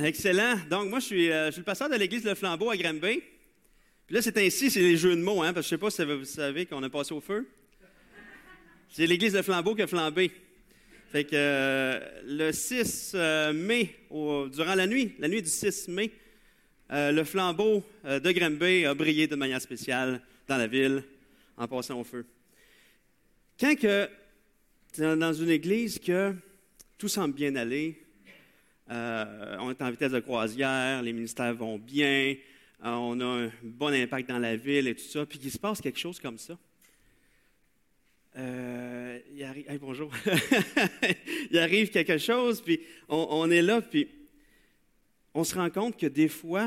excellent. Donc, moi, je suis le pasteur de l'église Le Flambeau à Granby. Puis là, c'est ainsi, c'est les jeux de mots, parce que je sais pas si vous savez qu'on a passé au feu. C'est l'église Le Flambeau qui a flambé. Fait que le 6 mai, durant la nuit du 6 mai, le flambeau de Granby a brillé de manière spéciale dans la ville en passant au feu. Quand que tu es dans une église que tout semble bien aller, on est en vitesse de croisière, les ministères vont bien, on a un bon impact dans la ville et tout ça, puis qu'il se passe quelque chose comme ça. Hey, bonjour. Il arrive quelque chose, puis on est là, puis on se rend compte que des fois,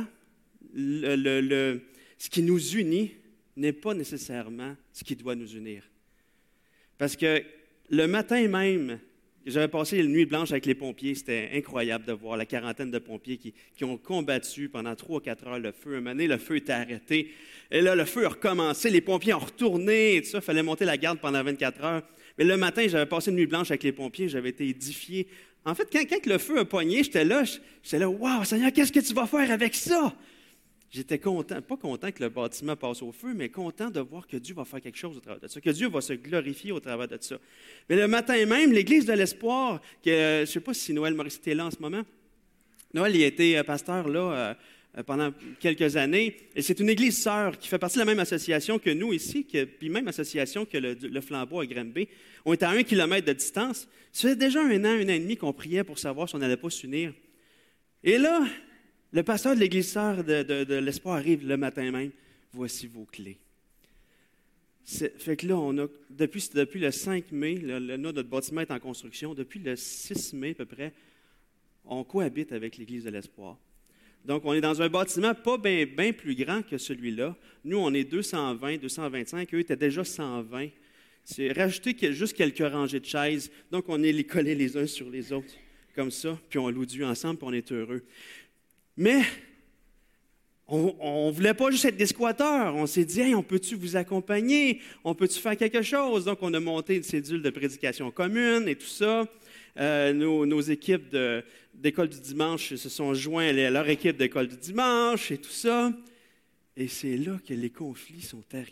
ce qui nous unit n'est pas nécessairement ce qui doit nous unir. Parce que le matin même, j'avais passé une nuit blanche avec les pompiers. C'était incroyable de voir la quarantaine de pompiers qui ont combattu pendant 3 ou 4 heures le feu. Un moment donné, le feu était arrêté. Et là, le feu a recommencé. Les pompiers ont retourné et tout ça. Il fallait monter la garde pendant 24 heures. Mais le matin, j'avais passé une nuit blanche avec les pompiers. J'avais été édifié. En fait, quand le feu a pogné, j'étais là, wow, Seigneur, qu'est-ce que tu vas faire avec ça? J'étais content, pas content que le bâtiment passe au feu, mais content de voir que Dieu va faire quelque chose au travers de ça, que Dieu va se glorifier au travers de ça. Mais le matin même, l'Église de l'Espoir, je ne sais pas si Noël Maurice était là en ce moment. Noël, il a été pasteur là pendant quelques années. Et c'est une église sœur qui fait partie de la même association que nous ici, puis même association que le Flambeau à Granby. On était à 1 kilomètre de distance. Ça fait déjà 1 an et demi qu'on priait pour savoir si on n'allait pas s'unir. Et là, le pasteur de l'église sœur de l'Espoir arrive le matin même. Voici vos clés. Fait que là, depuis le 5 mai, notre bâtiment est en construction. Depuis le 6 mai à peu près, on cohabite avec l'église de l'Espoir. Donc, on est dans un bâtiment pas bien plus grand que celui-là. Nous, on est 220, 225. Eux étaient déjà 120. C'est rajouter juste quelques rangées de chaises. Donc, on est collés les uns sur les autres, comme ça. Puis on loue Dieu ensemble, puis on est heureux. Mais on ne voulait pas juste être des squatteurs. On s'est dit, hey, on peut-tu vous accompagner? On peut-tu faire quelque chose? Donc, on a monté une cédule de prédication commune et tout ça. Nos équipes d'école du dimanche se sont joints à leur équipe d'école du dimanche et tout ça. Et c'est là que les conflits sont arrivés.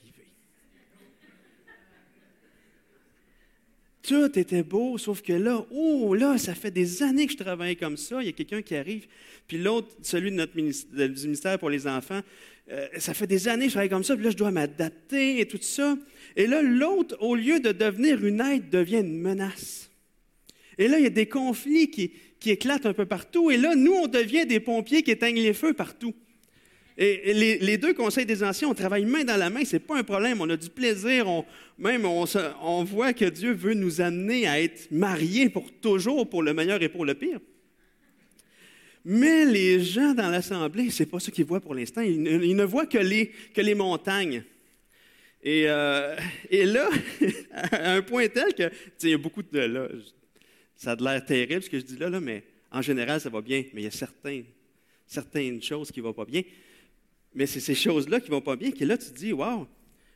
Tout était beau, sauf que là, ça fait des années que je travaille comme ça. Il y a quelqu'un qui arrive. Puis l'autre, celui de du ministère pour les enfants, ça fait des années que je travaille comme ça. Puis là, je dois m'adapter et tout ça. Et là, l'autre, au lieu de devenir une aide, devient une menace. Et là, il y a des conflits qui éclatent un peu partout. Et là, nous, on devient des pompiers qui éteignent les feux partout. Et les deux conseils des anciens, on travaille main dans la main, c'est pas un problème, on a du plaisir, on voit que Dieu veut nous amener à être mariés pour toujours, pour le meilleur et pour le pire. Mais les gens dans l'assemblée, c'est pas ça qu'ils voient pour l'instant, ils ne voient que les montagnes. Et là, à un point tel que, il y a beaucoup de... Là, ça a l'air terrible ce que je dis là, mais en général, ça va bien, mais il y a certaines choses qui ne vont pas bien. Mais c'est ces choses-là qui ne vont pas bien que là, tu te dis, wow,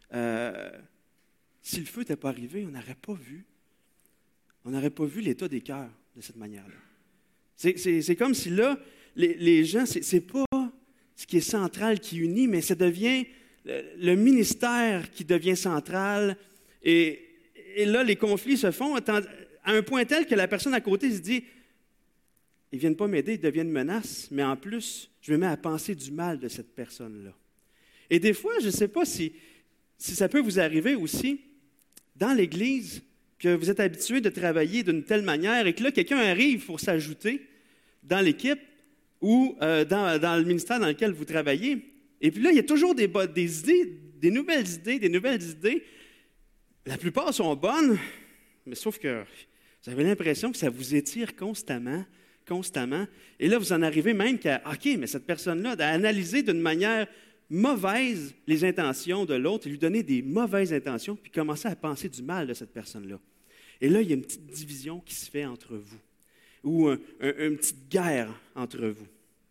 si le feu n'était pas arrivé, on n'aurait pas vu l'état des cœurs de cette manière-là. C'est comme si là, les gens, c'est pas ce qui est central qui unit, mais ça devient le ministère qui devient central. Et là, les conflits se font à un point tel que la personne à côté se dit, ils ne viennent pas m'aider, ils deviennent une menace, mais en plus, je me mets à penser du mal de cette personne-là. Et des fois, je ne sais pas si ça peut vous arriver aussi, dans l'Église, que vous êtes habitué de travailler d'une telle manière et que là, quelqu'un arrive pour s'ajouter dans l'équipe ou dans le ministère dans lequel vous travaillez. Et puis là, il y a toujours des idées, des nouvelles idées. La plupart sont bonnes, mais sauf que vous avez l'impression que ça vous étire constamment. Et là, vous en arrivez même qu'à, OK, mais cette personne-là, d'analyser d'une manière mauvaise les intentions de l'autre et lui donner des mauvaises intentions, puis commencer à penser du mal de cette personne-là. Et là, il y a une petite division qui se fait entre vous, ou une petite guerre entre vous.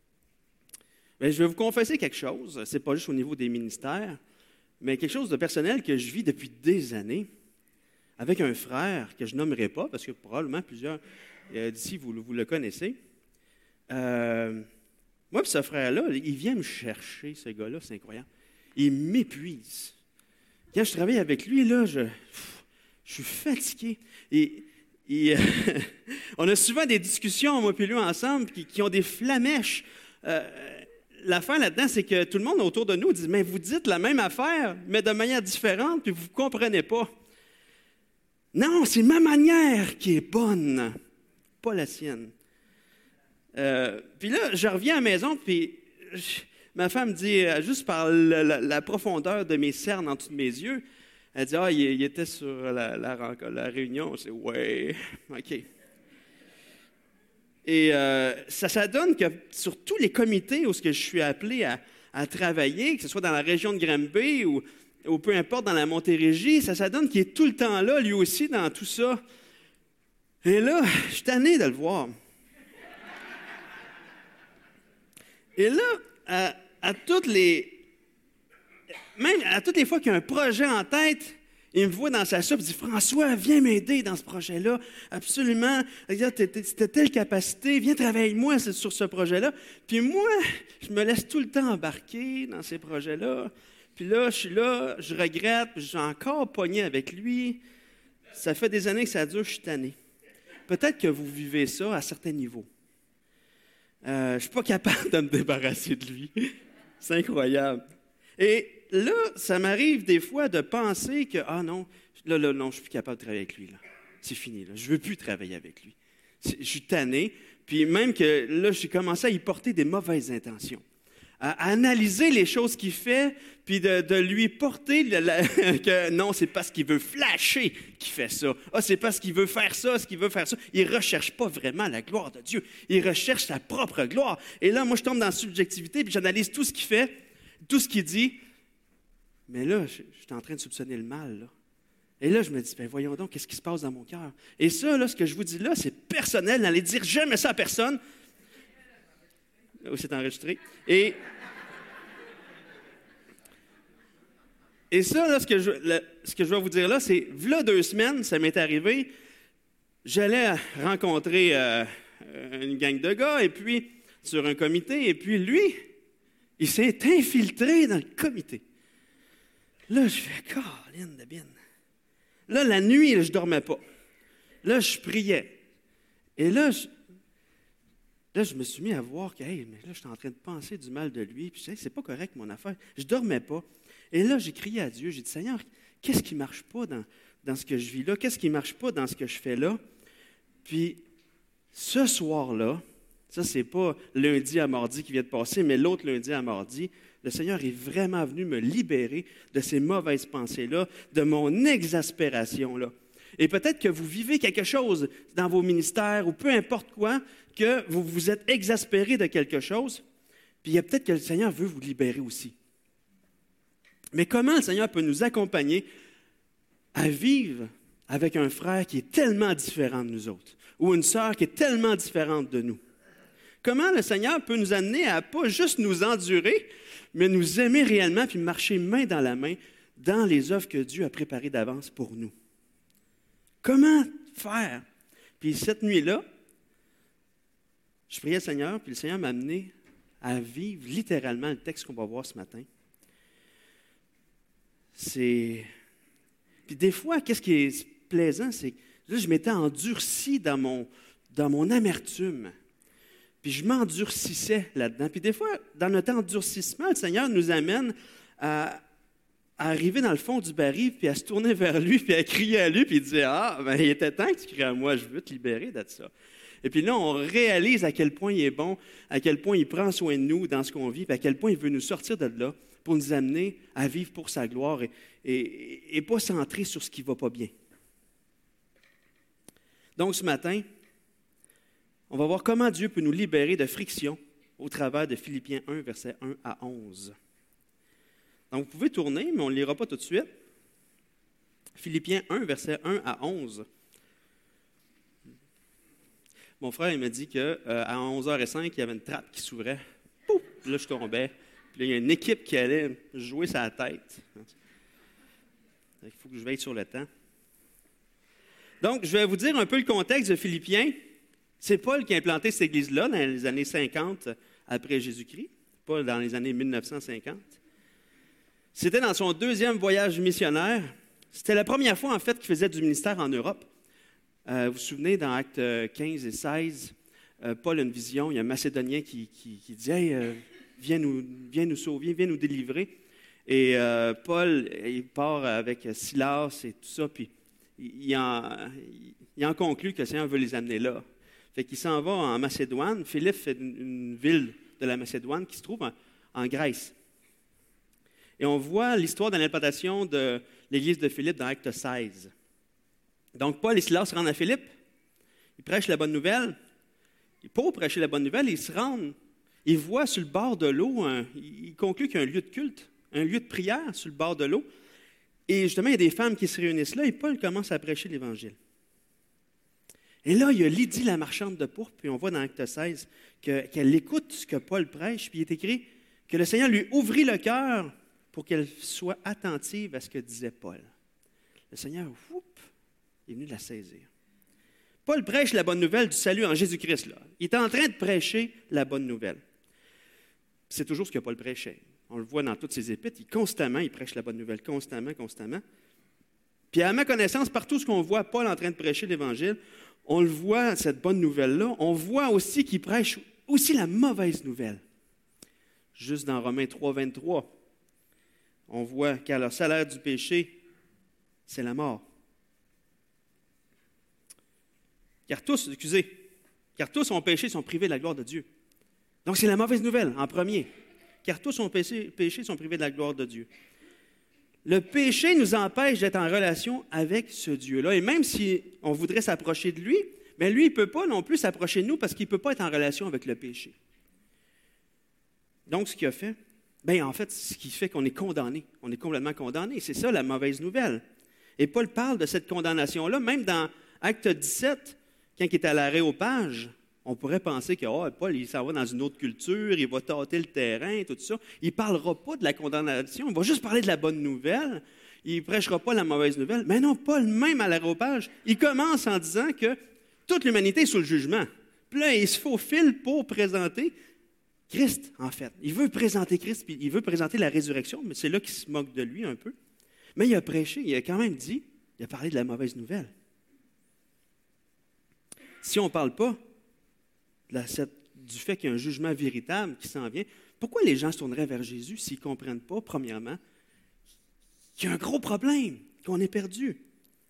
Bien, je vais vous confesser quelque chose, ce n'est pas juste au niveau des ministères, mais quelque chose de personnel que je vis depuis des années, avec un frère que je nommerai pas, parce que probablement plusieurs d'ici, vous le connaissez. Moi et ce frère-là, il vient me chercher, ce gars-là, c'est incroyable. Il m'épuise. Quand je travaille avec lui, là, je suis fatigué. On a souvent des discussions, moi et lui, ensemble, qui ont des flammèches. L'affaire là-dedans, c'est que tout le monde autour de nous dit « Mais vous dites la même affaire, mais de manière différente, puis vous ne comprenez pas. » Non, c'est ma manière qui est bonne, pas la sienne. Puis là, je reviens à la maison, puis ma femme me dit, juste par la profondeur de mes cernes en dessous de mes yeux, elle dit « Ah, il était sur la réunion. » C'est « Ouais, OK. » Et ça donne que sur tous les comités où je suis appelé à travailler, que ce soit dans la région de Granby ou peu importe dans la Montérégie, ça donne qu'il est tout le temps là, lui aussi, dans tout ça. Et là, je suis tanné de le voir. Et là, même à toutes les fois qu'il y a un projet en tête, il me voit dans sa soupe, il dit « François, viens m'aider dans ce projet-là. Absolument. Tu as telle capacité, viens travailler avec moi sur ce projet-là. » Puis moi, je me laisse tout le temps embarquer dans ces projets-là. Puis là, je suis là, je regrette, puis je suis encore pogné avec lui. Ça fait des années que ça dure, je suis tanné. Peut-être que vous vivez ça à certains niveaux. Je ne suis pas capable de me débarrasser de lui. C'est incroyable. Et là, ça m'arrive des fois de penser que, ah non, non, je ne suis plus capable de travailler avec lui. Là. C'est fini, là. Je ne veux plus travailler avec lui. Je suis tanné. Puis même que là, j'ai commencé à y porter des mauvaises intentions. À analyser les choses qu'il fait, puis de lui porter que non, c'est parce qu'il veut flasher qu'il fait ça. Ah, c'est parce qu'il veut faire ça, ce qu'il veut faire ça. Il ne recherche pas vraiment la gloire de Dieu. Il recherche sa propre gloire. Et là, moi, je tombe dans la subjectivité, puis j'analyse tout ce qu'il fait, tout ce qu'il dit. Mais là, je suis en train de soupçonner le mal, là. Et là, je me dis, ben voyons donc, qu'est-ce qui se passe dans mon cœur? Et ça, là, ce que je vous dis là, c'est personnel. N'allez dire jamais ça à personne. C'est enregistré. Et ça, là, ce que je vais vous dire là, c'est, v'là 2 semaines, ça m'est arrivé, j'allais rencontrer une gang de gars, et puis, sur un comité, et puis lui, il s'est infiltré dans le comité. Là, je fais, Caroline de Bine. Là, la nuit, là, je ne dormais pas. Là, je priais. Et là, je me suis mis à voir que, hey, mais là, je suis en train de penser du mal de lui, puis c'est pas correct, mon affaire. Je ne dormais pas. Et là, j'ai crié à Dieu, j'ai dit, Seigneur, qu'est-ce qui ne marche pas dans ce que je vis là? Qu'est-ce qui ne marche pas dans ce que je fais là? Puis, ce soir-là, ça, c'est pas lundi à mardi qui vient de passer, mais l'autre lundi à mardi, le Seigneur est vraiment venu me libérer de ces mauvaises pensées-là, de mon exaspération-là. Et peut-être que vous vivez quelque chose dans vos ministères ou peu importe quoi, que vous vous êtes exaspéré de quelque chose, puis il y a peut-être que le Seigneur veut vous libérer aussi. Mais comment le Seigneur peut nous accompagner à vivre avec un frère qui est tellement différent de nous autres, ou une sœur qui est tellement différente de nous? Comment le Seigneur peut nous amener à pas juste nous endurer, mais nous aimer réellement, puis marcher main dans la main dans les œuvres que Dieu a préparées d'avance pour nous? Comment faire? Puis cette nuit-là, je priais le Seigneur, puis le Seigneur m'a amené à vivre littéralement le texte qu'on va voir ce matin. Puis des fois, qu'est-ce qui est plaisant, c'est que là, je m'étais endurci dans mon amertume. Puis je m'endurcissais là-dedans. Puis des fois, dans notre endurcissement, le Seigneur nous amène à arriver dans le fond du baril, puis à se tourner vers lui, puis à crier à lui, puis dire « Ah, ben, il était temps que tu cries à moi, je veux te libérer de ça. » Et puis là, on réalise à quel point il est bon, à quel point il prend soin de nous dans ce qu'on vit, puis à quel point il veut nous sortir de là pour nous amener à vivre pour sa gloire et pas centrer sur ce qui ne va pas bien. Donc ce matin, on va voir comment Dieu peut nous libérer de friction au travers de Philippiens 1, versets 1 à 11. Donc vous pouvez tourner, mais on ne le lira pas tout de suite. Philippiens 1, versets 1 à 11. Mon frère, il m'a dit qu'à 11h05, il y avait une trappe qui s'ouvrait. Pouf! Là, je tombais. Puis là, il y a une équipe qui allait jouer sa tête. Il faut que je veille sur le temps. Donc, je vais vous dire un peu le contexte de Philippiens. C'est Paul qui a implanté cette église-là dans les années 50 après Jésus-Christ, pas dans les années 1950. C'était dans son deuxième voyage missionnaire. C'était la première fois, en fait, qu'il faisait du ministère en Europe. Vous vous souvenez, dans Actes 15 et 16, Paul a une vision. Il y a un Macédonien qui dit « Hey, viens nous sauver, viens nous délivrer. » Et Paul, il part avec Silas et tout ça, puis il en conclut que le Seigneur veut les amener là. Fait qu'il s'en va en Macédoine. Philippe fait une ville de la Macédoine qui se trouve en Grèce. Et on voit l'histoire de l'implantation de l'église de Philippe dans Acte 16. Donc, Paul et Silas se rendent à Philippe. Ils prêchent la bonne nouvelle. Et pour prêcher la bonne nouvelle, ils se rendent. Ils voient sur le bord de l'eau, ils concluent qu'il y a un lieu de culte, un lieu de prière sur le bord de l'eau. Et justement, il y a des femmes qui se réunissent là et Paul commence à prêcher l'Évangile. Et là, il y a Lydie, la marchande de pourpre, puis on voit dans Acte 16 qu'elle écoute ce que Paul prêche, puis il est écrit que le Seigneur lui ouvrit le cœur pour qu'elle soit attentive à ce que disait Paul. Le Seigneur, est venu la saisir. Paul prêche la bonne nouvelle du salut en Jésus-Christ. Là. Il est en train de prêcher la bonne nouvelle. C'est toujours ce que Paul prêchait. On le voit dans toutes ses épîtres. Il prêche la bonne nouvelle constamment. Puis à ma connaissance, partout ce qu'on voit Paul en train de prêcher l'Évangile, on le voit, cette bonne nouvelle-là, on voit aussi qu'il prêche aussi la mauvaise nouvelle. Juste dans Romains 3, 23, on voit car le salaire du péché, c'est la mort. Car tous ont péché, sont privés de la gloire de Dieu. Donc c'est la mauvaise nouvelle en premier. Car tous ont péché, sont privés de la gloire de Dieu. Le péché nous empêche d'être en relation avec ce Dieu-là. Et même si on voudrait s'approcher de lui, bien lui, il ne peut pas non plus s'approcher de nous parce qu'il ne peut pas être en relation avec le péché. Donc, ce qu'il a fait, bien en fait, ce qui fait qu'on est condamné. On est complètement condamné. C'est ça la mauvaise nouvelle. Et Paul parle de cette condamnation-là, même dans Acte 17, quand il est à l'aréopage, on pourrait penser que Paul, il s'en va dans une autre culture, il va tâter le terrain, tout ça. Il ne parlera pas de la condamnation, il va juste parler de la bonne nouvelle. Il ne prêchera pas la mauvaise nouvelle. Mais non, Paul, même à l'aréopage, il commence en disant que toute l'humanité est sous le jugement. Puis là, il se faufile pour présenter Christ, en fait. Il veut présenter Christ, puis il veut présenter la résurrection, mais c'est là qu'il se moque de lui un peu. Mais il a prêché, il a quand même dit, il a parlé de la mauvaise nouvelle. Si on ne parle pas du fait qu'il y a un jugement véritable qui s'en vient, pourquoi les gens se tourneraient vers Jésus s'ils ne comprennent pas, premièrement, qu'il y a un gros problème, qu'on est perdu?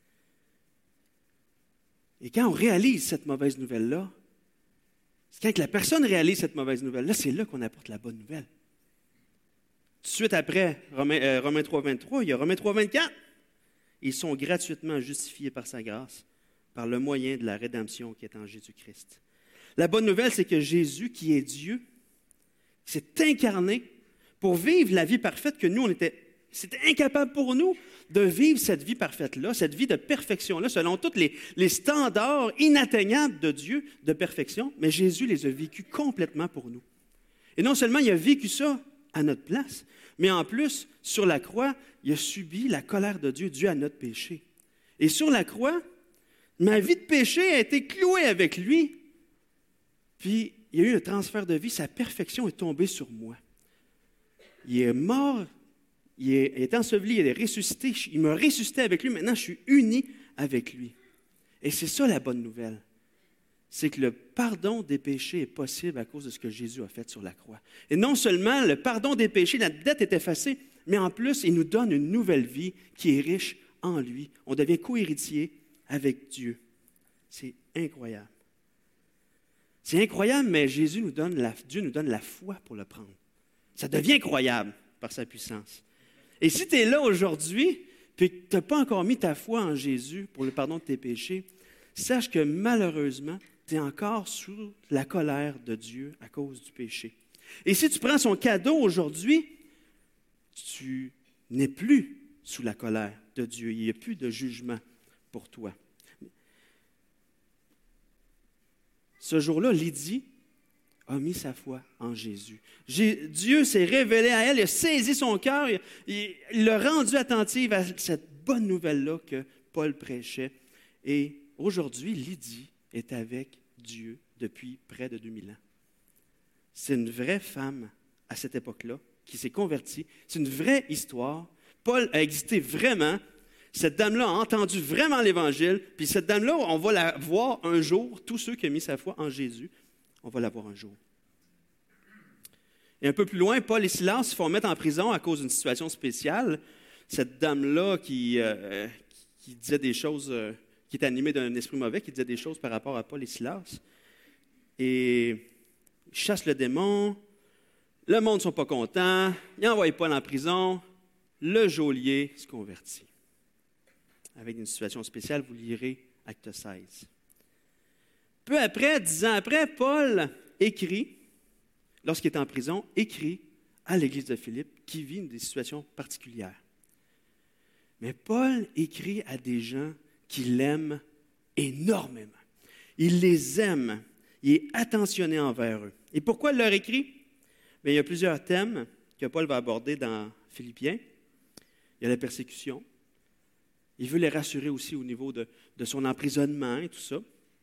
Et quand on réalise cette mauvaise nouvelle-là, quand la personne réalise cette mauvaise nouvelle-là, c'est là qu'on apporte la bonne nouvelle. Tout de suite après Romains 3, 23, il y a Romains 3, 24. Ils sont gratuitement justifiés par sa grâce, par le moyen de la rédemption qui est en Jésus-Christ. La bonne nouvelle, c'est que Jésus, qui est Dieu, s'est incarné pour vivre la vie parfaite que nous, c'était incapable pour nous de vivre cette vie parfaite-là, cette vie de perfection-là, selon tous les standards inatteignables de Dieu de perfection, mais Jésus les a vécus complètement pour nous. Et non seulement il a vécu ça à notre place, mais en plus, sur la croix, il a subi la colère de Dieu due à notre péché. Et sur la croix, ma vie de péché a été clouée avec lui. Puis, il y a eu un transfert de vie. Sa perfection est tombée sur moi. Il est mort, il est enseveli, il est ressuscité. Il m'a ressuscité avec lui. Maintenant, je suis uni avec lui. Et c'est ça la bonne nouvelle. C'est que le pardon des péchés est possible à cause de ce que Jésus a fait sur la croix. Et non seulement le pardon des péchés, la dette est effacée, mais en plus, il nous donne une nouvelle vie qui est riche en lui. On devient co-héritier avec Dieu. C'est incroyable. C'est incroyable, mais Dieu nous donne la foi pour le prendre. Ça devient incroyable par sa puissance. Et si tu es là aujourd'hui, puis que tu n'as pas encore mis ta foi en Jésus pour le pardon de tes péchés, sache que malheureusement, tu es encore sous la colère de Dieu à cause du péché. Et si tu prends son cadeau aujourd'hui, tu n'es plus sous la colère de Dieu. Il n'y a plus de jugement pour toi. Ce jour-là, Lydie a mis sa foi en Jésus. Dieu s'est révélé à elle, il a saisi son cœur, il l'a rendue attentive à cette bonne nouvelle-là que Paul prêchait. Et aujourd'hui, Lydie est avec Dieu depuis près de 2000 ans. c'est une vraie femme à cette époque-là qui s'est convertie. C'est une vraie histoire. Paul a existé vraiment. Cette dame-là a entendu vraiment l'Évangile. Puis cette dame-là, on va la voir un jour. Tous ceux qui ont mis sa foi en Jésus, on va la voir un jour. Et un peu plus loin, Paul et Silas se font mettre en prison à cause d'une situation spéciale. Cette dame-là qui disait des choses, qui était animée d'un esprit mauvais, qui disait des choses par rapport à Paul et Silas. Et il chasse le démon. Le monde ne sont pas contents. Ils envoient Paul en prison. Le geôlier se convertit. Avec une situation spéciale, vous lirez Acte 16. Peu après, 10 ans après, Paul écrit, lorsqu'il est en prison, écrit à l'Église de Philippe qui vit des situations particulières. Mais Paul écrit à des gens qui l'aiment énormément. Il les aime. Il est attentionné envers eux. Et pourquoi il leur écrit? Bien, il y a plusieurs thèmes que Paul va aborder dans Philippiens. Il y a la persécution. Il veut les rassurer aussi au niveau de son emprisonnement et tout ça.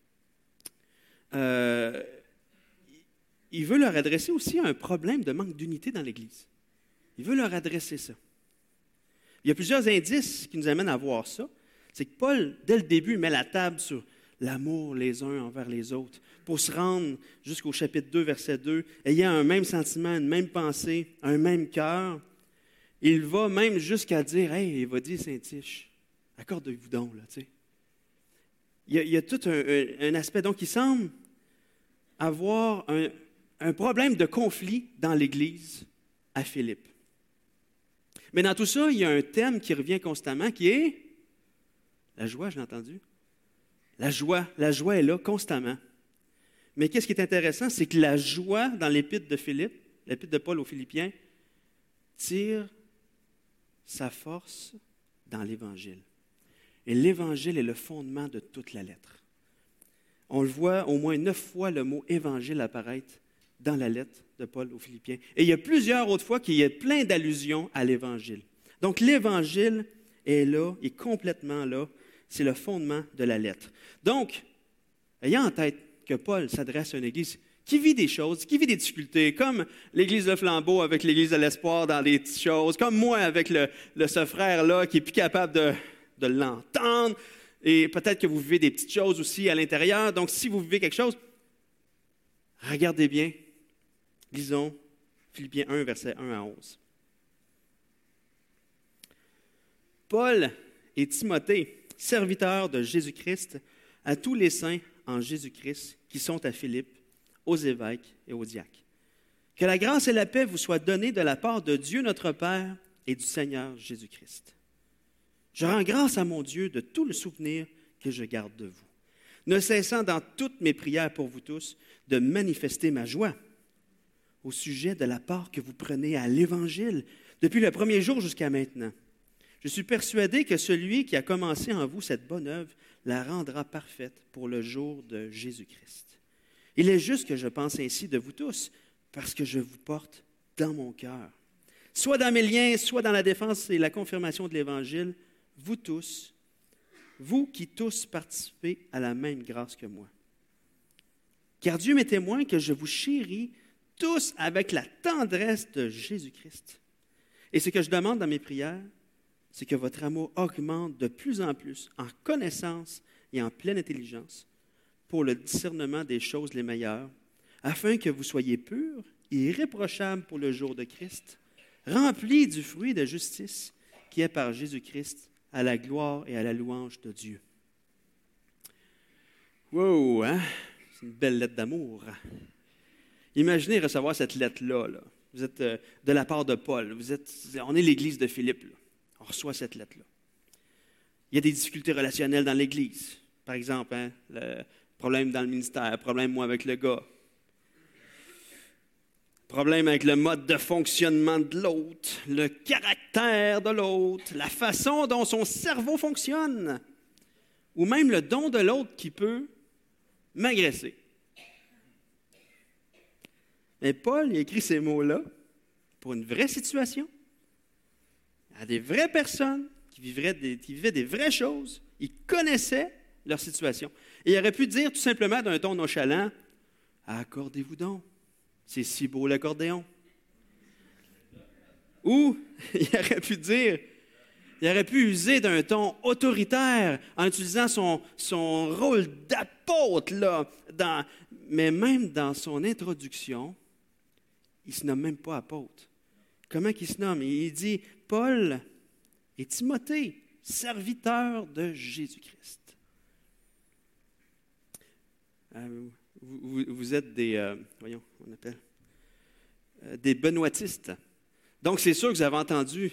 Il veut leur adresser aussi un problème de manque d'unité dans l'Église. Il veut leur adresser ça. Il y a plusieurs indices qui nous amènent à voir ça. C'est que Paul, dès le début, met la table sur l'amour les uns envers les autres pour se rendre jusqu'au chapitre 2, verset 2, ayant un même sentiment, une même pensée, un même cœur. Il va même jusqu'à dire, « Hey, il va dire Saint-Tiche, accorde-vous donc, là, tu sais. » Il y a tout un aspect. Donc, il semble avoir un problème de conflit dans l'Église à Philippe. Mais dans tout ça, il y a un thème qui revient constamment, qui est la joie, je l'ai entendu. La joie est là constamment. Mais qu'est-ce qui est intéressant, c'est que la joie dans l'épître de Philippe, l'épître de Paul aux Philippiens, tire sa force dans l'Évangile. Et l'Évangile est le fondement de toute la lettre. On le voit au moins 9 fois le mot « évangile » apparaître dans la lettre de Paul aux Philippiens. Et il y a plusieurs autres fois qu'il y a plein d'allusions à l'Évangile. Donc l'Évangile est là, est complètement là. C'est le fondement de la lettre. Donc, ayant en tête que Paul s'adresse à une Église qui vit des choses, qui vit des difficultés, comme l'Église de Flambeau avec l'Église de l'Espoir dans des petites choses, comme moi avec ce frère-là qui n'est plus capable de l'entendre, et peut-être que vous vivez des petites choses aussi à l'intérieur. Donc, si vous vivez quelque chose, regardez bien, lisons Philippiens 1, versets 1 à 11. Paul et Timothée, serviteurs de Jésus-Christ, à tous les saints en Jésus-Christ qui sont à Philippe, aux évêques et aux diacres. Que la grâce et la paix vous soient données de la part de Dieu notre Père et du Seigneur Jésus-Christ. Je rends grâce à mon Dieu de tout le souvenir que je garde de vous, ne cessant dans toutes mes prières pour vous tous de manifester ma joie au sujet de la part que vous prenez à l'Évangile depuis le premier jour jusqu'à maintenant. Je suis persuadé que celui qui a commencé en vous cette bonne œuvre la rendra parfaite pour le jour de Jésus-Christ. Il est juste que je pense ainsi de vous tous, parce que je vous porte dans mon cœur. Soit dans mes liens, soit dans la défense et la confirmation de l'Évangile, vous tous, vous qui tous participez à la même grâce que moi. Car Dieu m'est témoin que je vous chéris tous avec la tendresse de Jésus-Christ. Et ce que je demande dans mes prières, c'est que votre amour augmente de plus en plus en connaissance et en pleine intelligence pour le discernement des choses les meilleures, afin que vous soyez purs et irréprochables pour le jour de Christ, remplis du fruit de justice qui est par Jésus-Christ à la gloire et à la louange de Dieu. Wow, hein? C'est une belle lettre d'amour. Imaginez recevoir cette lettre-là. Là. Vous êtes de la part de Paul. On est l'Église de Philippe. Là. On reçoit cette lettre-là. Il y a des difficultés relationnelles dans l'Église. Par exemple, hein, le problème dans le ministère, problème moi avec le gars, problème avec le mode de fonctionnement de l'autre, le caractère de l'autre, la façon dont son cerveau fonctionne, ou même le don de l'autre qui peut m'agresser. Mais Paul il écrit ces mots-là pour une vraie situation, à des vraies personnes qui vivaient des vraies choses. Il connaissait leur situation. Et il aurait pu dire tout simplement d'un ton nonchalant, « Accordez-vous donc. c'est si beau l'accordéon. Ou il aurait pu user d'un ton autoritaire en utilisant son rôle d'apôtre, là, mais même dans son introduction, il ne se nomme même pas apôtre. Comment il se nomme? Il dit Paul et Timothée, serviteurs de Jésus-Christ. Vous êtes des benoîtistes. Donc, c'est sûr que vous avez entendu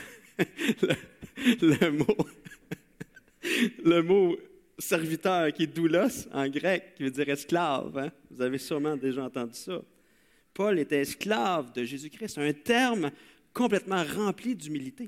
le mot serviteur qui est doulos en grec, qui veut dire esclave. Hein? Vous avez sûrement déjà entendu ça. Paul était esclave de Jésus-Christ, un terme complètement rempli d'humilité.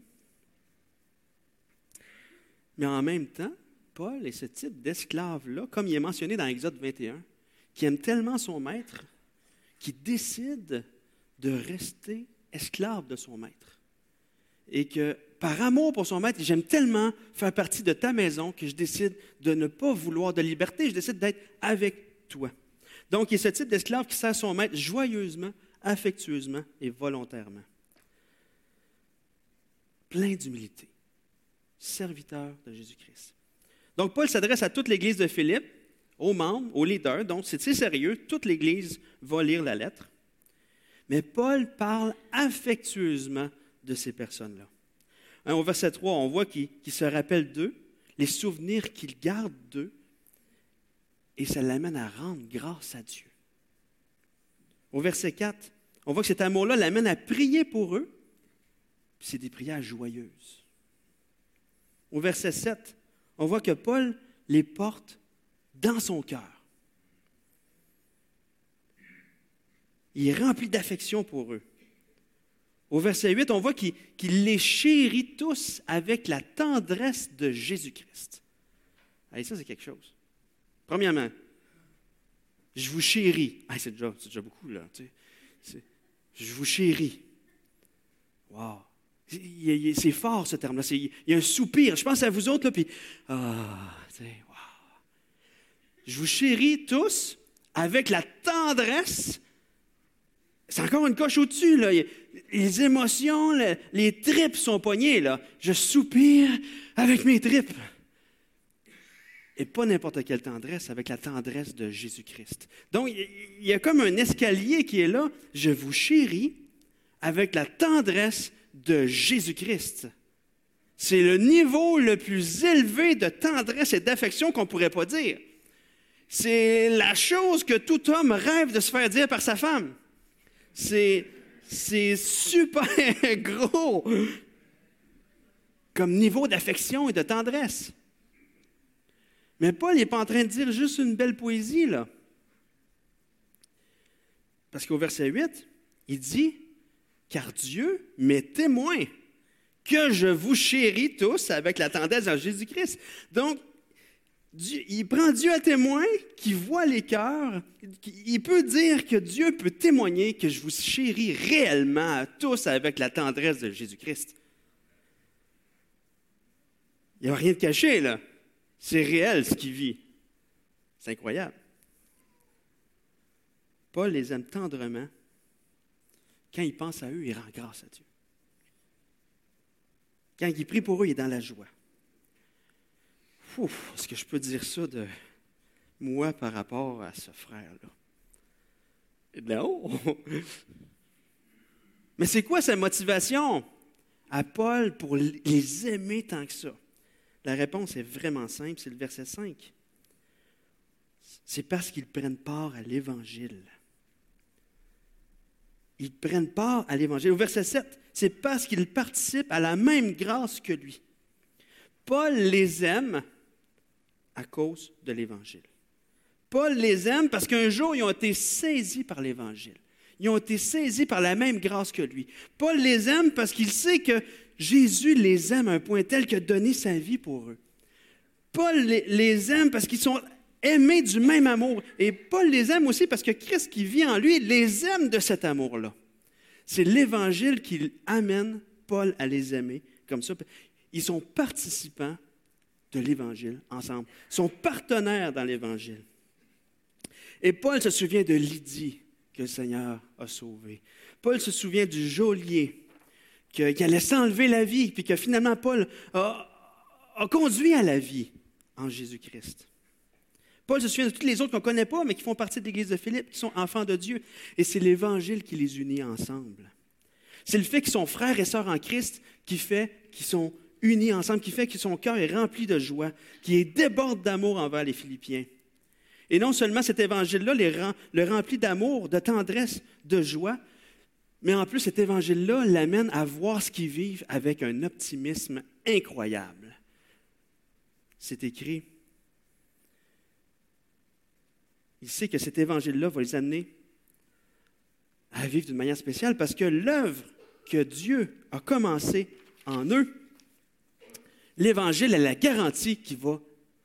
Mais en même temps, Paul est ce type d'esclave-là, comme il est mentionné dans Exode 21, qui aime tellement son maître qu'il décide de rester esclave de son maître. Et que, par amour pour son maître, j'aime tellement faire partie de ta maison que je décide de ne pas vouloir de liberté, je décide d'être avec toi. Donc, il est ce type d'esclave qui sert son maître joyeusement, affectueusement et volontairement. Plein d'humilité. Serviteur de Jésus-Christ. Donc, Paul s'adresse à toute l'Église de Philippe, aux membres, aux leaders. Donc, c'est sérieux. Toute l'Église va lire la lettre. Mais Paul parle affectueusement de ces personnes-là. Au verset 3, on voit qu'il se rappelle d'eux, les souvenirs qu'il garde d'eux, et ça l'amène à rendre grâce à Dieu. Au verset 4, on voit que cet amour-là l'amène à prier pour eux, puis c'est des prières joyeuses. Au verset 7, on voit que Paul les porte dans son cœur. Il est rempli d'affection pour eux. Au verset 8, on voit qu'il les chérit tous avec la tendresse de Jésus-Christ. Allez, ça, c'est quelque chose. Premièrement, je vous chéris. Ah, c'est déjà beaucoup, là. Tu sais. Je vous chéris. Wow. C'est fort, ce terme-là. Il y a un soupir. Je pense à vous autres, là, puis... tu sais, wow. Je vous chéris tous avec la tendresse. C'est encore une coche au-dessus, là. Les émotions, les tripes sont poignées, là. Je soupire avec mes tripes. Et pas n'importe quelle tendresse, avec la tendresse de Jésus-Christ. Donc, il y a comme un escalier qui est là. Je vous chéris avec la tendresse de Jésus-Christ. C'est le niveau le plus élevé de tendresse et d'affection qu'on ne pourrait pas dire. C'est la chose que tout homme rêve de se faire dire par sa femme. C'est super gros comme niveau d'affection et de tendresse. Mais Paul n'est pas en train de dire juste une belle poésie, là. Parce qu'au verset 8, il dit « Car Dieu m'est témoin que je vous chéris tous avec la tendresse de Jésus-Christ. » Donc, il prend Dieu à témoin, qui voit les cœurs. Il peut dire que Dieu peut témoigner que je vous chéris réellement tous avec la tendresse de Jésus-Christ. Il n'y a rien de caché, là. C'est réel ce qu'il vit. C'est incroyable. Paul les aime tendrement. Quand il pense à eux, il rend grâce à Dieu. Quand il prie pour eux, il est dans la joie. Est-ce que je peux dire ça de moi par rapport à ce frère-là? Non! Mais c'est quoi sa motivation à Paul pour les aimer tant que ça? La réponse est vraiment simple, c'est le verset 5. C'est parce qu'ils prennent part à l'Évangile. Ils prennent part à l'Évangile. Au verset 7, c'est parce qu'ils participent à la même grâce que lui. Paul les aime à cause de l'Évangile. Paul les aime parce qu'un jour, ils ont été saisis par l'Évangile. Ils ont été saisis par la même grâce que lui. Paul les aime parce qu'il sait que Jésus les aime à un point tel qu'il a donné sa vie pour eux. Paul les aime parce qu'ils sont aimés du même amour. Et Paul les aime aussi parce que Christ qui vit en lui les aime de cet amour-là. C'est l'Évangile qui amène Paul à les aimer comme ça. Ils sont participants de l'Évangile ensemble. Ils sont partenaires dans l'Évangile. Et Paul se souvient de Lydie que le Seigneur a sauvé. Paul se souvient du geôlier qui allait s'enlever la vie, puis que finalement Paul a conduit à la vie en Jésus-Christ. Paul se souvient de tous les autres qu'on ne connaît pas, mais qui font partie de l'Église de Philippe, qui sont enfants de Dieu. Et c'est l'Évangile qui les unit ensemble. C'est le fait qu'ils sont frères et sœurs en Christ qui fait qu'ils sont unis ensemble, qui fait que son cœur est rempli de joie, qui déborde d'amour envers les Philippiens. Et non seulement cet évangile-là le remplit d'amour, de tendresse, de joie, mais en plus cet évangile-là l'amène à voir ce qu'ils vivent avec un optimisme incroyable. C'est écrit. Il sait que cet évangile-là va les amener à vivre d'une manière spéciale parce que l'œuvre que Dieu a commencée en eux, l'Évangile est la garantie qui va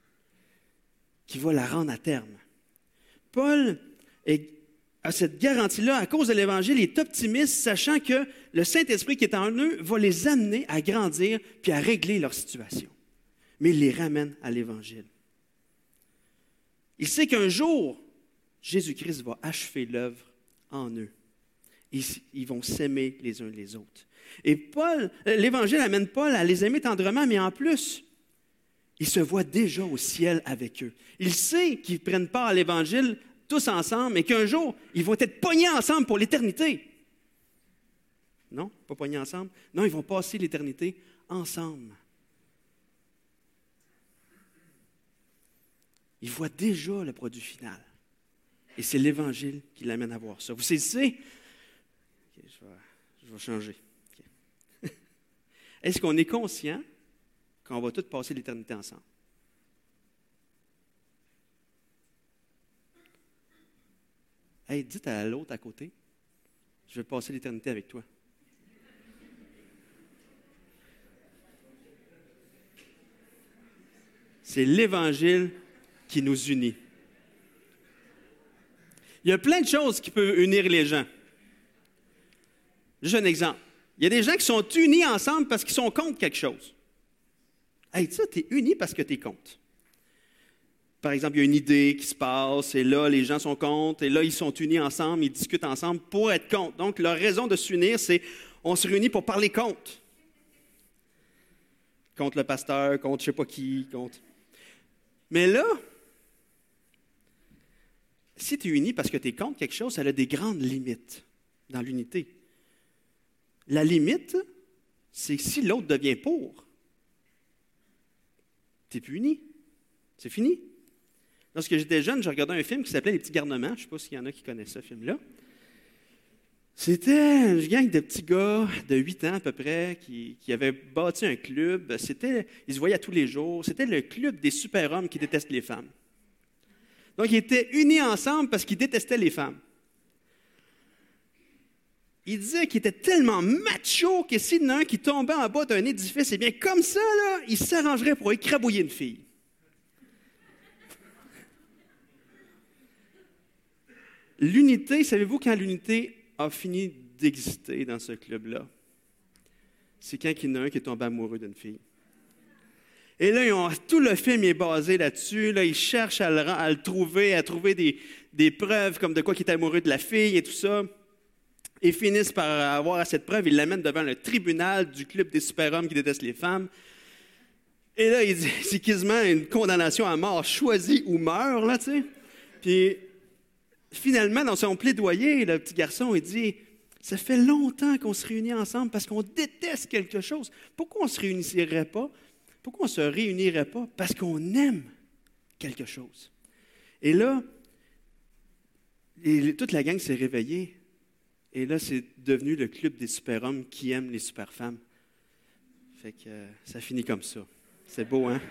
la rendre à terme. Paul a cette garantie-là, à cause de l'Évangile, il est optimiste, sachant que le Saint-Esprit qui est en eux va les amener à grandir puis à régler leur situation. Mais il les ramène à l'Évangile. Il sait qu'un jour, Jésus-Christ va achever l'œuvre en eux. Ils vont s'aimer les uns les autres. Et l'Évangile amène Paul à les aimer tendrement, mais en plus, il se voit déjà au ciel avec eux. Il sait qu'ils prennent part à l'Évangile tous ensemble, et qu'un jour, ils vont être pognés ensemble pour l'éternité. Non, pas pognés ensemble. Non, ils vont passer l'éternité ensemble. Il voit déjà le produit final. Et c'est l'Évangile qui l'amène à voir ça. Vous saisissez? Okay, je vais changer. Okay. Est-ce qu'on est conscient qu'on va tous passer l'éternité ensemble? Hey, dites à l'autre à côté, je vais passer l'éternité avec toi. C'est l'Évangile qui nous unit. Il y a plein de choses qui peuvent unir les gens. Juste un exemple. Il y a des gens qui sont unis ensemble parce qu'ils sont contre quelque chose. Hey, tu sais, tu es unis parce que tu es contre. Par exemple, il y a une idée qui se passe, et là, les gens sont contre, et là, ils sont unis ensemble, ils discutent ensemble pour être contre. Donc, leur raison de s'unir, c'est on se réunit pour parler contre. Contre le pasteur, contre je ne sais pas qui, contre. Mais là, si tu es uni parce que tu es contre quelque chose, ça a des grandes limites dans l'unité. La limite, c'est si l'autre devient pour, tu n'es plus uni. C'est fini. Lorsque j'étais jeune, je regardais un film qui s'appelait Les Petits Garnements. Je ne sais pas s'il y en a qui connaissent ce film-là. C'était une gang de petits gars de 8 ans à peu près qui avaient bâti un club. Ils se voyaient tous les jours. C'était le club des super-hommes qui détestent les femmes. Donc, ils étaient unis ensemble parce qu'ils détestaient les femmes. Ils disaient qu'ils étaient tellement machos que s'il y en a un qui tombait en bas d'un édifice, eh bien, comme ça, là, il s'arrangerait pour écrabouiller une fille. L'unité, savez-vous quand l'unité a fini d'exister dans ce club-là? C'est quand il y en a un qui est tombé amoureux d'une fille. Et là, tout le film est basé là-dessus. Là, ils cherchent à le trouver, à trouver des preuves comme de quoi il est amoureux de la fille et tout ça. Ils finissent par avoir cette preuve. Ils l'amènent devant le tribunal du club des super-hommes qui détestent les femmes. Et là, c'est quasiment une condamnation à mort, choisie ou meurt, là, tu sais. Puis, finalement, dans son plaidoyer, le petit garçon, il dit « Ça fait longtemps qu'on se réunit ensemble parce qu'on déteste quelque chose. Pourquoi on ne se réunirait pas? Pourquoi on ne se réunirait pas? Parce qu'on aime quelque chose. » Et là, toute la gang s'est réveillée. Et là, c'est devenu le club des super-hommes qui aiment les super-femmes. Fait que ça finit comme ça. C'est beau, hein?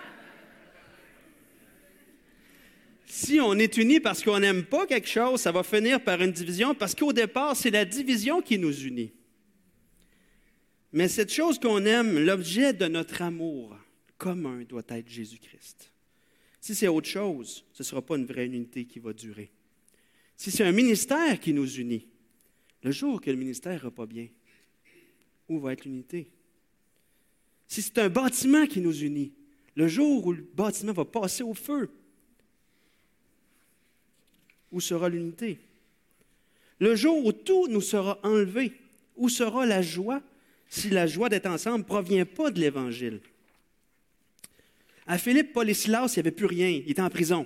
Si on est unis parce qu'on n'aime pas quelque chose, ça va finir par une division parce qu'au départ, c'est la division qui nous unit. Mais cette chose qu'on aime, l'objet de notre amour commun doit être Jésus-Christ. Si c'est autre chose, ce ne sera pas une vraie unité qui va durer. Si c'est un ministère qui nous unit, le jour que le ministère ne va pas bien, où va être l'unité? Si c'est un bâtiment qui nous unit, le jour où le bâtiment va passer au feu, où sera l'unité? Le jour où tout nous sera enlevé, où sera la joie si la joie d'être ensemble ne provient pas de l'Évangile? À Philippe, Paul et Silas, il n'y avait plus rien. Ils étaient en prison.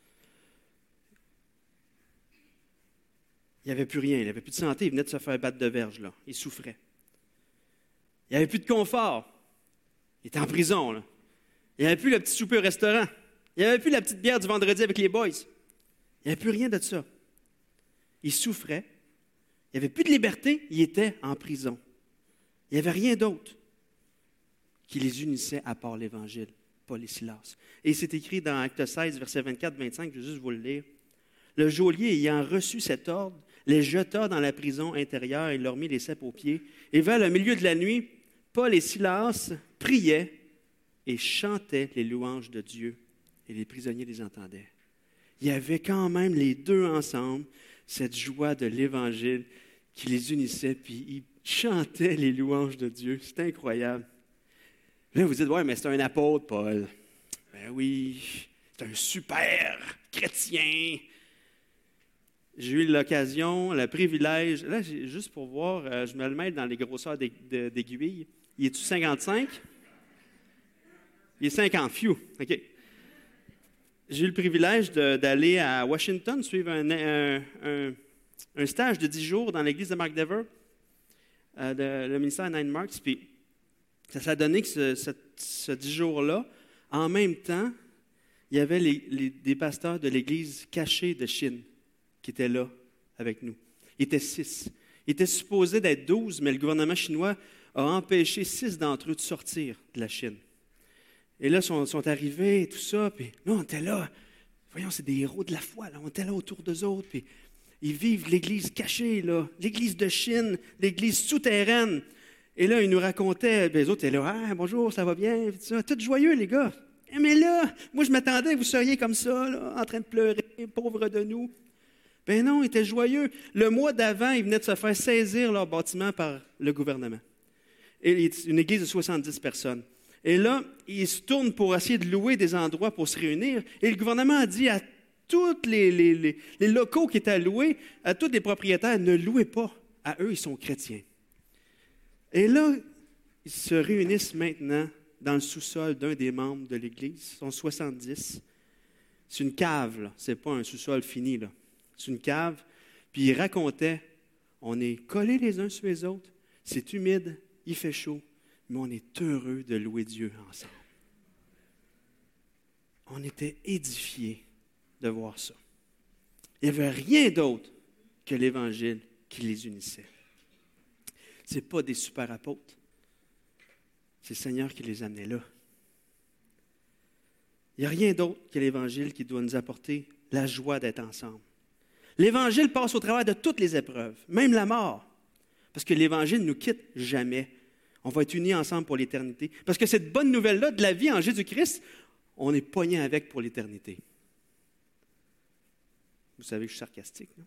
Il n'y avait plus rien. Il n'avait plus de santé. Il venait de se faire battre de verge, là. Il souffrait. Il n'y avait plus de confort. Il était en prison, là. Il n'y avait plus le petit souper au restaurant. Il n'y avait plus la petite bière du vendredi avec les boys. Il n'y avait plus rien de ça. Il souffrait. Il n'y avait plus de liberté. Il était en prison. Il n'y avait rien d'autre qui les unissait à part l'Évangile, Paul et Silas. Et c'est écrit dans Actes 16, versets 24-25, je vais juste vous le lire. Le geôlier, ayant reçu cet ordre, les jeta dans la prison intérieure et leur mit les ceps aux pieds. Et vers le milieu de la nuit, Paul et Silas priaient et chantaient les louanges de Dieu. Et les prisonniers les entendaient. Il y avait quand même les deux ensemble, cette joie de l'Évangile qui les unissait, puis ils chantaient les louanges de Dieu. C'est incroyable. Là, vous dites, ouais, mais c'est un apôtre, Paul. Ben oui, c'est un super chrétien. J'ai eu l'occasion, le privilège, là, juste pour voir, je me le mets dans les grosseurs d'aiguilles. Il est-tu 55? Il est 50, phew, OK. J'ai eu le privilège d'aller à Washington suivre un stage de 10 jours dans l'église de Mark Dever, le ministère Nine Marks. Puis ça s'est donné que ce 10 jours-là, en même temps, il y avait des pasteurs de l'église cachée de Chine qui étaient là avec nous. Ils étaient 6. Ils étaient supposés d'être 12, mais le gouvernement chinois a empêché 6 d'entre eux de sortir de la Chine. Et là, ils sont arrivés et tout ça, puis nous, on était là. Voyons, c'est des héros de la foi, là. On était là autour d'eux autres, puis ils vivent l'église cachée, là, l'église de Chine, l'église souterraine. Et là, ils nous racontaient, les autres étaient là, ah, bonjour, ça va bien, tout ça. Tout joyeux, les gars. Mais là, moi, je m'attendais que vous seriez comme ça, là, en train de pleurer, pauvres de nous. Ben non, ils étaient joyeux. Le mois d'avant, ils venaient de se faire saisir leur bâtiment par le gouvernement. Et une église de 70 personnes. Et là, ils se tournent pour essayer de louer des endroits pour se réunir. Et le gouvernement a dit à tous les locaux qui étaient à louer, à tous les propriétaires, ne louez pas. À eux, ils sont chrétiens. Et là, ils se réunissent maintenant dans le sous-sol d'un des membres de l'Église. Ils sont 70. C'est une cave, là. Ce n'est pas un sous-sol fini, là. C'est une cave. Puis ils racontaient, on est collés les uns sur les autres, c'est humide, il fait chaud, mais on est heureux de louer Dieu ensemble. On était édifiés de voir ça. Il n'y avait rien d'autre que l'Évangile qui les unissait. Ce n'est pas des super apôtres. C'est le Seigneur qui les amenait là. Il n'y a rien d'autre que l'Évangile qui doit nous apporter la joie d'être ensemble. L'Évangile passe au travers de toutes les épreuves, même la mort. Parce que l'Évangile ne nous quitte jamais. On va être unis ensemble pour l'éternité. Parce que cette bonne nouvelle-là de la vie en Jésus-Christ, on est poignés avec pour l'éternité. Vous savez que je suis sarcastique, non?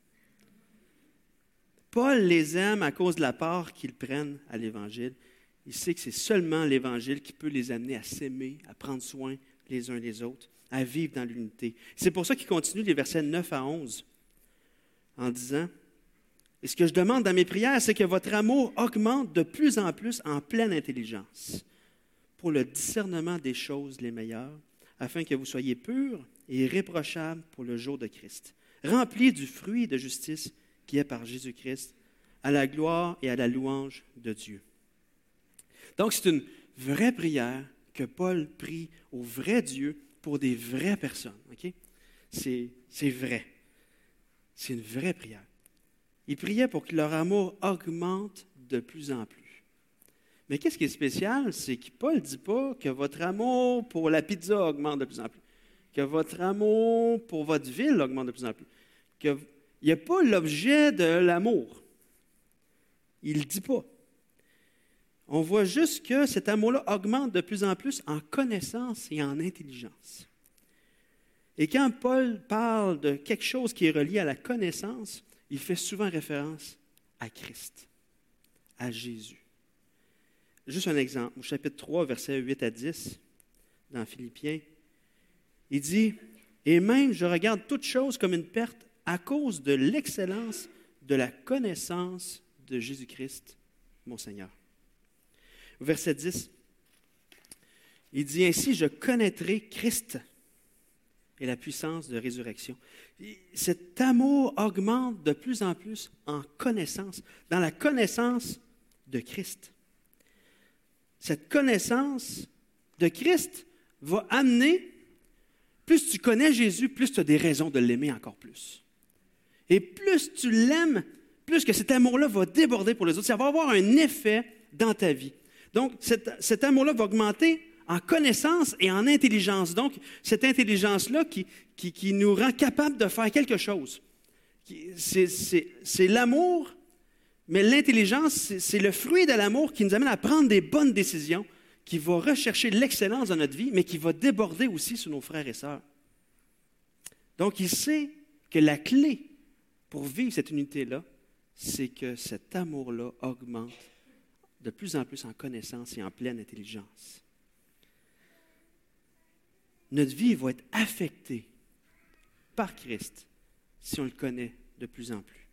Paul les aime à cause de la part qu'ils prennent à l'Évangile. Il sait que c'est seulement l'Évangile qui peut les amener à s'aimer, à prendre soin les uns des autres, à vivre dans l'unité. C'est pour ça qu'il continue les versets 9 à 11 en disant « Et ce que je demande dans mes prières, c'est que votre amour augmente de plus en plus en pleine intelligence pour le discernement des choses les meilleures, afin que vous soyez purs et irréprochables pour le jour de Christ, remplis du fruit de justice qui est par Jésus-Christ, à la gloire et à la louange de Dieu. » Donc, c'est une vraie prière que Paul prie au vrai Dieu pour des vraies personnes. Okay? C'est vrai. C'est une vraie prière. Il priait pour que leur amour augmente de plus en plus. Mais qu'est-ce qui est spécial, c'est que Paul ne dit pas que votre amour pour la pizza augmente de plus en plus, que votre amour pour votre ville augmente de plus en plus, qu'il n'y a pas l'objet de l'amour. Il ne le dit pas. On voit juste que cet amour-là augmente de plus en plus en connaissance et en intelligence. Et quand Paul parle de quelque chose qui est relié à la connaissance, il fait souvent référence à Christ, à Jésus. Juste un exemple, au chapitre 3, versets 8 à 10, dans Philippiens, il dit « Et même je regarde toute chose comme une perte à cause de l'excellence de la connaissance de Jésus-Christ, mon Seigneur. Au verset 10, il dit ainsi, je connaîtrai Christ et la puissance de résurrection. Cet amour augmente de plus en plus en connaissance, dans la connaissance de Christ. Cette connaissance de Christ va amener, plus tu connais Jésus, plus tu as des raisons de l'aimer encore plus. Et plus tu l'aimes, plus que cet amour-là va déborder pour les autres. Ça va avoir un effet dans ta vie. Donc, cet amour-là va augmenter en connaissance et en intelligence. Donc, cette intelligence-là qui nous rend capable de faire quelque chose. C'est l'amour, mais l'intelligence, c'est le fruit de l'amour qui nous amène à prendre des bonnes décisions, qui va rechercher l'excellence dans notre vie, mais qui va déborder aussi sur nos frères et sœurs. Donc, il sait que la clé pour vivre cette unité-là, c'est que cet amour-là augmente de plus en plus en connaissance et en pleine intelligence. Notre vie va être affectée par Christ si on le connaît de plus en plus.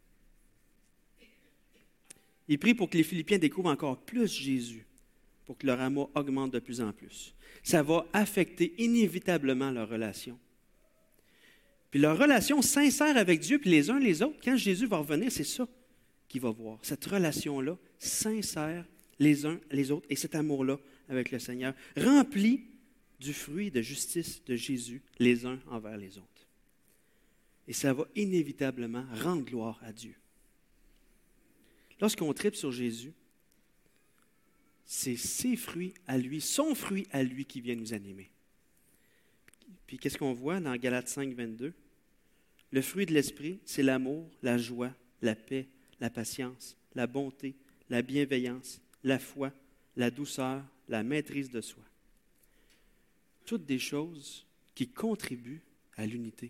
Il prie pour que les Philippiens découvrent encore plus Jésus, pour que leur amour augmente de plus en plus. Ça va affecter inévitablement leur relation. Puis leur relation sincère avec Dieu, puis les uns les autres, quand Jésus va revenir, c'est ça qu'il va voir. Cette relation-là, sincère, les uns les autres, et cet amour-là avec le Seigneur, rempli du fruit de justice de Jésus, les uns envers les autres. Et ça va inévitablement rendre gloire à Dieu. Lorsqu'on tripe sur Jésus, c'est ses fruits à lui, son fruit à lui qui vient nous animer. Puis qu'est-ce qu'on voit dans Galates 5, 22? Le fruit de l'esprit, c'est l'amour, la joie, la paix, la patience, la bonté, la bienveillance, la foi, la douceur, la maîtrise de soi. Toutes des choses qui contribuent à l'unité.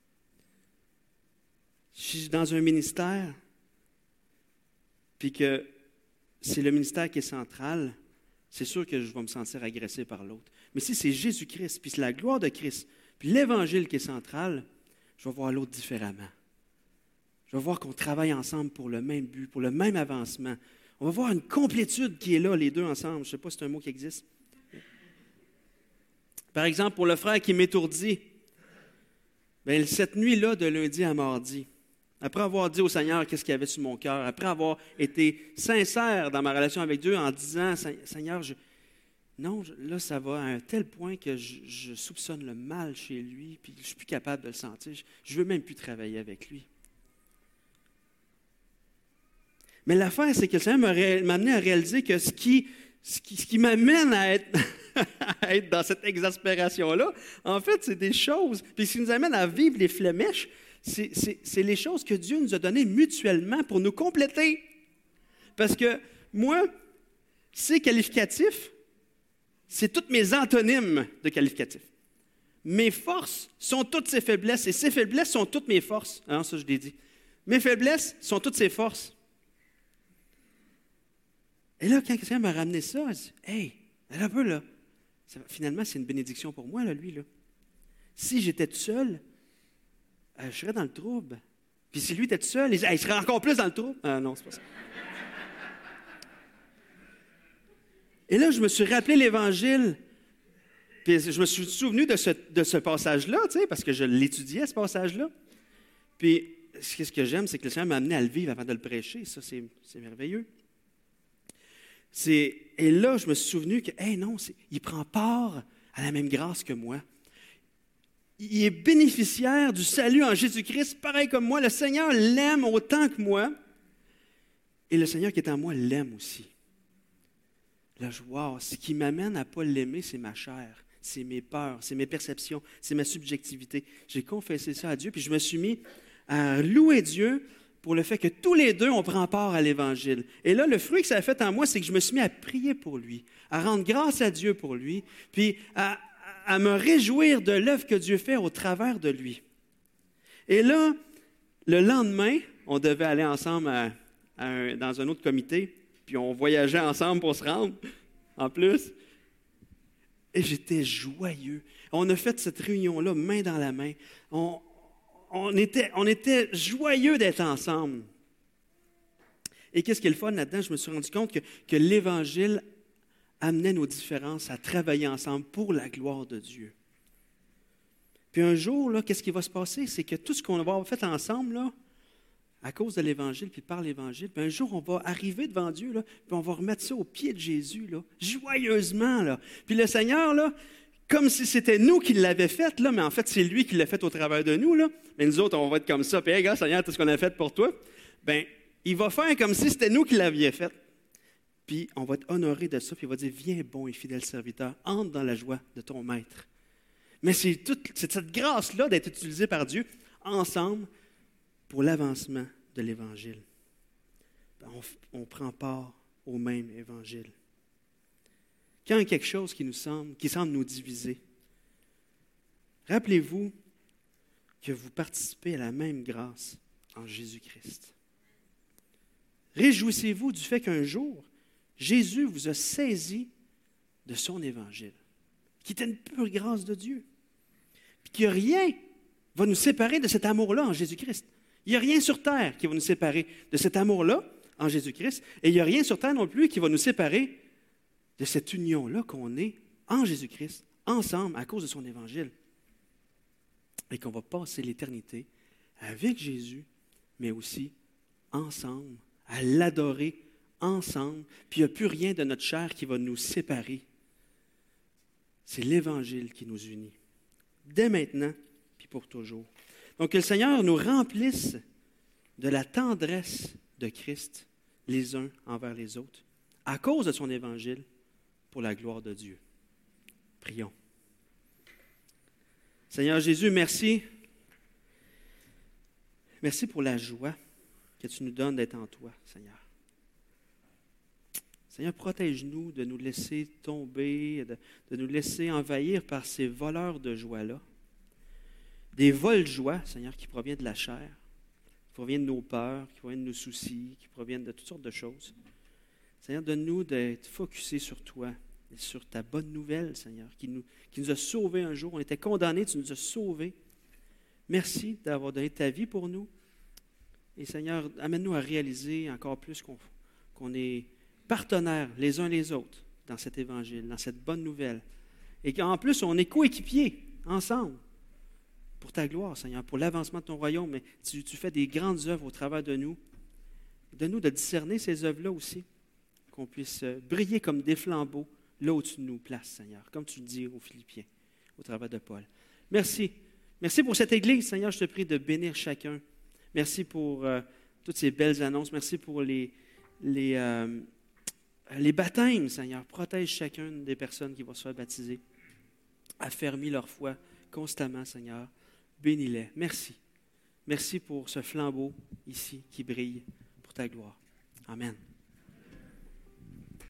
Si je suis dans un ministère, puis que c'est le ministère qui est central, c'est sûr que je vais me sentir agressé par l'autre. Mais si c'est Jésus-Christ, puis c'est la gloire de Christ, puis l'Évangile qui est central, je vais voir l'autre différemment. Je vais voir qu'on travaille ensemble pour le même but, pour le même avancement. On va voir une complétude qui est là, les deux ensemble. Je ne sais pas si c'est un mot qui existe. Par exemple, pour le frère qui m'étourdit, bien, cette nuit-là, de lundi à mardi, après avoir dit au Seigneur qu'est-ce qu'il y avait sur mon cœur, après avoir été sincère dans ma relation avec Dieu en disant, Seigneur, là, ça va à un tel point que je soupçonne le mal chez lui, puis je ne suis plus capable de le sentir. Je ne veux même plus travailler avec lui. Mais l'affaire, c'est que le Seigneur m'a amené à réaliser que ce qui m'amène à être dans cette exaspération-là, en fait, c'est des choses, puis ce qui nous amène à vivre les flémèches, c'est les choses que Dieu nous a données mutuellement pour nous compléter. Parce que moi, c'est qualificatif, c'est toutes mes antonymes de qualificatif. Mes forces sont toutes ses faiblesses, et ses faiblesses sont toutes mes forces. Alors, ça, je l'ai dit. Mes faiblesses sont toutes ses forces. Et là, quand quelqu'un m'a ramené ça, elle dit, « Hey, un peu là, finalement, c'est une bénédiction pour moi, là, lui, là. Si j'étais tout seul, je serais dans le trouble. Puis si lui était tout seul, il serait encore plus dans le trouble. » Ah non, c'est pas ça. Et là, je me suis rappelé l'Évangile. Puis je me suis souvenu de ce passage-là, tu sais, parce que je l'étudiais, ce passage-là. Puis, ce que j'aime, c'est que le Seigneur m'a amené à le vivre avant de le prêcher. Ça, c'est merveilleux. Et là, je me suis souvenu que, non, il prend part à la même grâce que moi. Il est bénéficiaire du salut en Jésus-Christ, pareil comme moi. Le Seigneur l'aime autant que moi. Et le Seigneur qui est en moi l'aime aussi. Là, ce qui m'amène à ne pas l'aimer, c'est ma chair, c'est mes peurs, c'est mes perceptions, c'est ma subjectivité. J'ai confessé ça à Dieu, puis je me suis mis à louer Dieu pour le fait que tous les deux, on prend part à l'Évangile. Et là, le fruit que ça a fait en moi, c'est que je me suis mis à prier pour lui, à rendre grâce à Dieu pour lui, puis à me réjouir de l'œuvre que Dieu fait au travers de lui. Et là, le lendemain, on devait aller ensemble dans un autre comité, puis on voyageait ensemble pour se rendre, en plus. Et j'étais joyeux. On a fait cette réunion-là, main dans la main. On était joyeux d'être ensemble. Et qu'est-ce qui est le fun là-dedans? Je me suis rendu compte que l'Évangile amenait nos différences à travailler ensemble pour la gloire de Dieu. Puis un jour, là, qu'est-ce qui va se passer? C'est que tout ce qu'on va avoir fait ensemble, là, à cause de l'Évangile, puis par l'Évangile, puis un jour, on va arriver devant Dieu, là, puis on va remettre ça aux pieds de Jésus, là, joyeusement. Là. Puis le Seigneur, là, comme si c'était nous qui l'avons fait, là, mais en fait, c'est lui qui l'a fait au travers de nous. Là. Mais nous autres, on va être comme ça. Puis, hey, gars, Seigneur, tout ce qu'on a fait pour toi, bien, il va faire comme si c'était nous qui l'avions fait. Puis, on va être honoré de ça, puis il va dire, viens, bon et fidèle serviteur, entre dans la joie de ton maître. Mais c'est cette grâce-là d'être utilisée par Dieu ensemble pour l'avancement de l'Évangile. On prend part au même Évangile. Quand il y a quelque chose qui semble nous diviser, rappelez-vous que vous participez à la même grâce en Jésus-Christ. Réjouissez-vous du fait qu'un jour, Jésus vous a saisi de son Évangile, qui était une pure grâce de Dieu. Puis que rien ne va nous séparer de cet amour-là en Jésus-Christ. Il n'y a rien sur terre qui va nous séparer de cet amour-là en Jésus-Christ. Et il n'y a rien sur terre non plus qui va nous séparer de cette union-là qu'on est en Jésus-Christ, ensemble, à cause de son Évangile. Et qu'on va passer l'éternité avec Jésus, mais aussi ensemble, à l'adorer ensemble. Puis il n'y a plus rien de notre chair qui va nous séparer. C'est l'Évangile qui nous unit. Dès maintenant, puis pour toujours. Donc, que le Seigneur nous remplisse de la tendresse de Christ, les uns envers les autres, à cause de son Évangile, pour la gloire de Dieu. Prions. Seigneur Jésus, merci. Merci pour la joie que tu nous donnes d'être en toi, Seigneur. Seigneur, protège-nous de nous laisser tomber, de nous laisser envahir par ces voleurs de joie-là. Des vols-joie, Seigneur, qui proviennent de la chair, qui proviennent de nos peurs, qui proviennent de nos soucis, qui proviennent de toutes sortes de choses. Seigneur, donne-nous d'être focusés sur toi et sur ta bonne nouvelle, Seigneur, qui nous a sauvés un jour. On était condamnés, tu nous as sauvés. Merci d'avoir donné ta vie pour nous. Et Seigneur, amène-nous à réaliser encore plus qu'on est partenaires les uns les autres dans cet évangile, dans cette bonne nouvelle. Et qu'en plus, on est coéquipiers ensemble pour ta gloire, Seigneur, pour l'avancement de ton royaume. Mais tu fais des grandes œuvres au travers de nous. Donne-nous de discerner ces œuvres-là aussi, qu'on puisse briller comme des flambeaux là où tu nous places, Seigneur, comme tu le dis aux Philippiens, au travers de Paul. Merci. Merci pour cette Église, Seigneur, je te prie de bénir chacun. Merci pour toutes ces belles annonces. Merci pour les baptêmes, Seigneur. Protège chacune des personnes qui vont se faire baptiser. Affermis leur foi constamment, Seigneur. Bénis-les. Merci. Merci pour ce flambeau ici qui brille pour ta gloire. Amen.